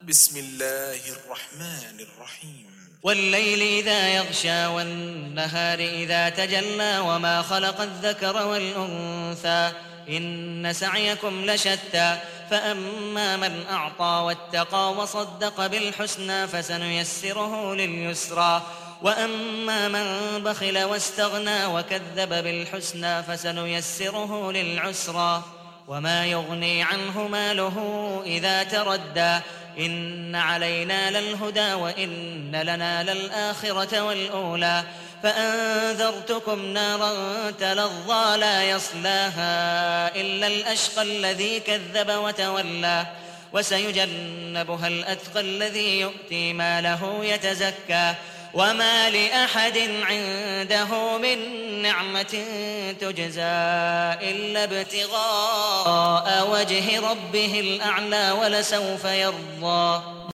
بسم الله الرحمن الرحيم والليل إذا يغشى والنهار إذا تجلى وما خلق الذكر والأنثى إن سعيكم لشتى فأما من أعطى واتقى وصدق بالحسنى فسنيسره لليسرى وأما من بخل واستغنى وكذب بالحسنى فسنيسره للعسرى وما يغني عنه ماله إذا تردى إن علينا للهدى وإن لنا للآخرة والأولى فأنذرتكم نارا تلظى لا يصلاها إلا الأشقى الذي كذب وتولى وسيجنبها الأتقى الذي يؤتي ماله يتزكى وما لأحد عنده من نعمة تجزى إلا ابتغاء وجه ربه الأعلى ولسوف يرضى.